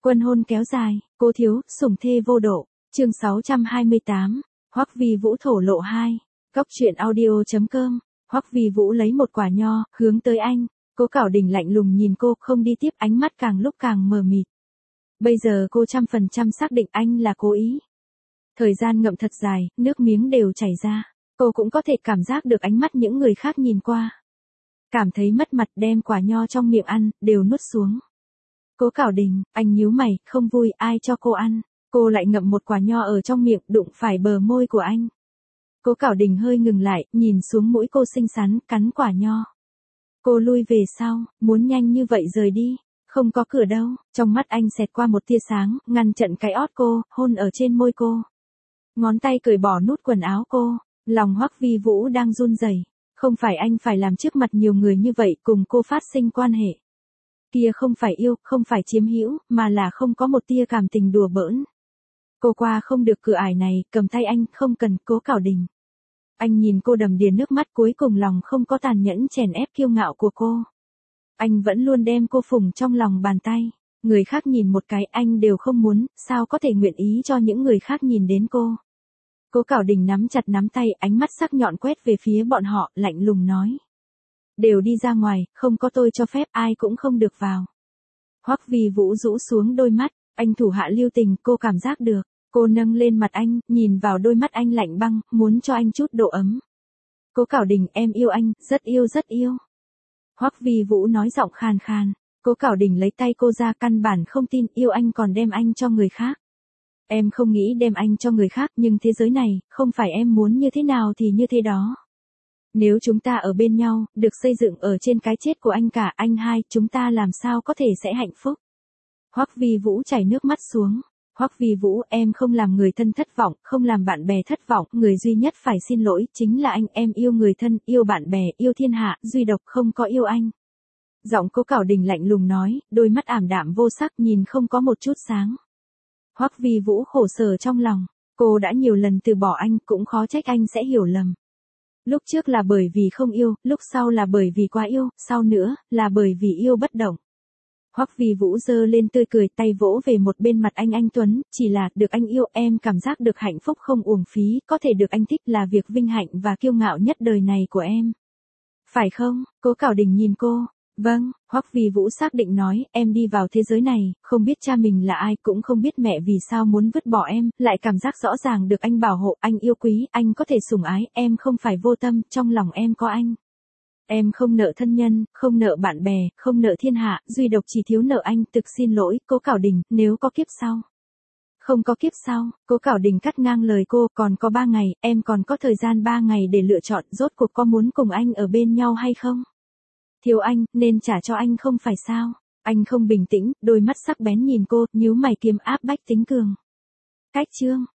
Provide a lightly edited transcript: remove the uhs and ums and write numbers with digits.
Quân hôn kéo dài, cô thiếu, sủng thê vô độ. Chương 628, Hoắc Vi Vũ thổ lộ 2. Góc truyện audio.com. Hoắc Vi Vũ lấy một quả nho, hướng tới anh. Cố Cảo Đình lạnh lùng nhìn cô, không đi tiếp, ánh mắt càng lúc càng mờ mịt. Bây giờ cô 100% xác định anh là cố ý. Thời gian ngậm thật dài, nước miếng đều chảy ra. Cô cũng có thể cảm giác được ánh mắt những người khác nhìn qua. Cảm thấy mất mặt, đem quả nho trong miệng ăn, đều nuốt xuống. Cố Cảo Đình, anh nhíu mày, không vui, ai cho cô ăn. Cô lại ngậm một quả nho ở trong miệng, đụng phải bờ môi của anh. Cố Cảo Đình hơi ngừng lại, nhìn xuống mũi cô xinh xắn, cắn quả nho. Cô lui về sau, muốn nhanh như vậy rời đi. Không có cửa đâu, trong mắt anh xẹt qua một tia sáng, ngăn chặn cái ót cô, hôn ở trên môi cô. Ngón tay cởi bỏ nút quần áo cô, lòng Hoắc Vi Vũ đang run rẩy. Không phải anh phải làm trước mặt nhiều người như vậy cùng cô phát sinh quan hệ. Kia không phải yêu, không phải chiếm hữu, mà là không có một tia cảm tình đùa bỡn. Cô qua không được cửa ải này, cầm tay anh, không cần. Cố Cảo Đình. Anh nhìn cô đầm đìa nước mắt, cuối cùng lòng không có tàn nhẫn chèn ép kiêu ngạo của cô. Anh vẫn luôn đem cô phủng trong lòng bàn tay. Người khác nhìn một cái anh đều không muốn, sao có thể nguyện ý cho những người khác nhìn đến cô. Cố Cảo Đình nắm chặt nắm tay, ánh mắt sắc nhọn quét về phía bọn họ, lạnh lùng nói. Đều đi ra ngoài, không có tôi cho phép, ai cũng không được vào. Hoắc Vi Vũ rũ xuống đôi mắt, anh thủ hạ lưu tình, cô cảm giác được. Cô nâng lên mặt anh, nhìn vào đôi mắt anh lạnh băng, muốn cho anh chút độ ấm. Cố Cảo Đình, em yêu anh, rất yêu rất yêu. Hoắc Vi Vũ nói giọng khàn khàn. Cố Cảo Đình lấy tay cô ra, căn bản không tin, yêu anh còn đem anh cho người khác. Em không nghĩ đem anh cho người khác, nhưng thế giới này, không phải em muốn như thế nào thì như thế đó. Nếu chúng ta ở bên nhau, được xây dựng ở trên cái chết của anh cả, anh hai, chúng ta làm sao có thể sẽ hạnh phúc. Hoắc Vi Vũ chảy nước mắt xuống. Hoắc Vi Vũ, em không làm người thân thất vọng, không làm bạn bè thất vọng, người duy nhất phải xin lỗi, chính là anh, em yêu người thân, yêu bạn bè, yêu thiên hạ, duy độc không có yêu anh. Giọng Cố Cảo Đình lạnh lùng nói, đôi mắt ảm đạm vô sắc, nhìn không có một chút sáng. Hoắc Vi Vũ khổ sở trong lòng, cô đã nhiều lần từ bỏ anh, cũng khó trách anh sẽ hiểu lầm. Lúc trước là bởi vì không yêu, lúc sau là bởi vì quá yêu, sau nữa, là bởi vì yêu bất động. Hoắc Vi Vũ giơ lên tươi cười, tay vỗ về một bên mặt anh tuấn, chỉ là, được anh yêu, em cảm giác được hạnh phúc không uổng phí, có thể được anh thích là việc vinh hạnh và kiêu ngạo nhất đời này của em. Phải không? Cố Cảo Đình nhìn cô. Vâng, Hoắc Vi Vũ xác định nói, em đi vào thế giới này, không biết cha mình là ai, cũng không biết mẹ vì sao muốn vứt bỏ em, lại cảm giác rõ ràng được anh bảo hộ, anh yêu quý, anh có thể sủng ái, em không phải vô tâm, trong lòng em có anh. Em không nợ thân nhân, không nợ bạn bè, không nợ thiên hạ, duy độc chỉ thiếu nợ anh, thực xin lỗi, Cố Cảo Đình, nếu có kiếp sau. Không có kiếp sau, Cố Cảo Đình cắt ngang lời cô, còn có 3 ngày, em còn có thời gian 3 ngày để lựa chọn, rốt cuộc có muốn cùng anh ở bên nhau hay không? Thiếu anh, nên trả cho anh không phải sao? Anh không bình tĩnh, đôi mắt sắc bén nhìn cô, nhíu mày kiềm áp bách tính cường. Cách chương.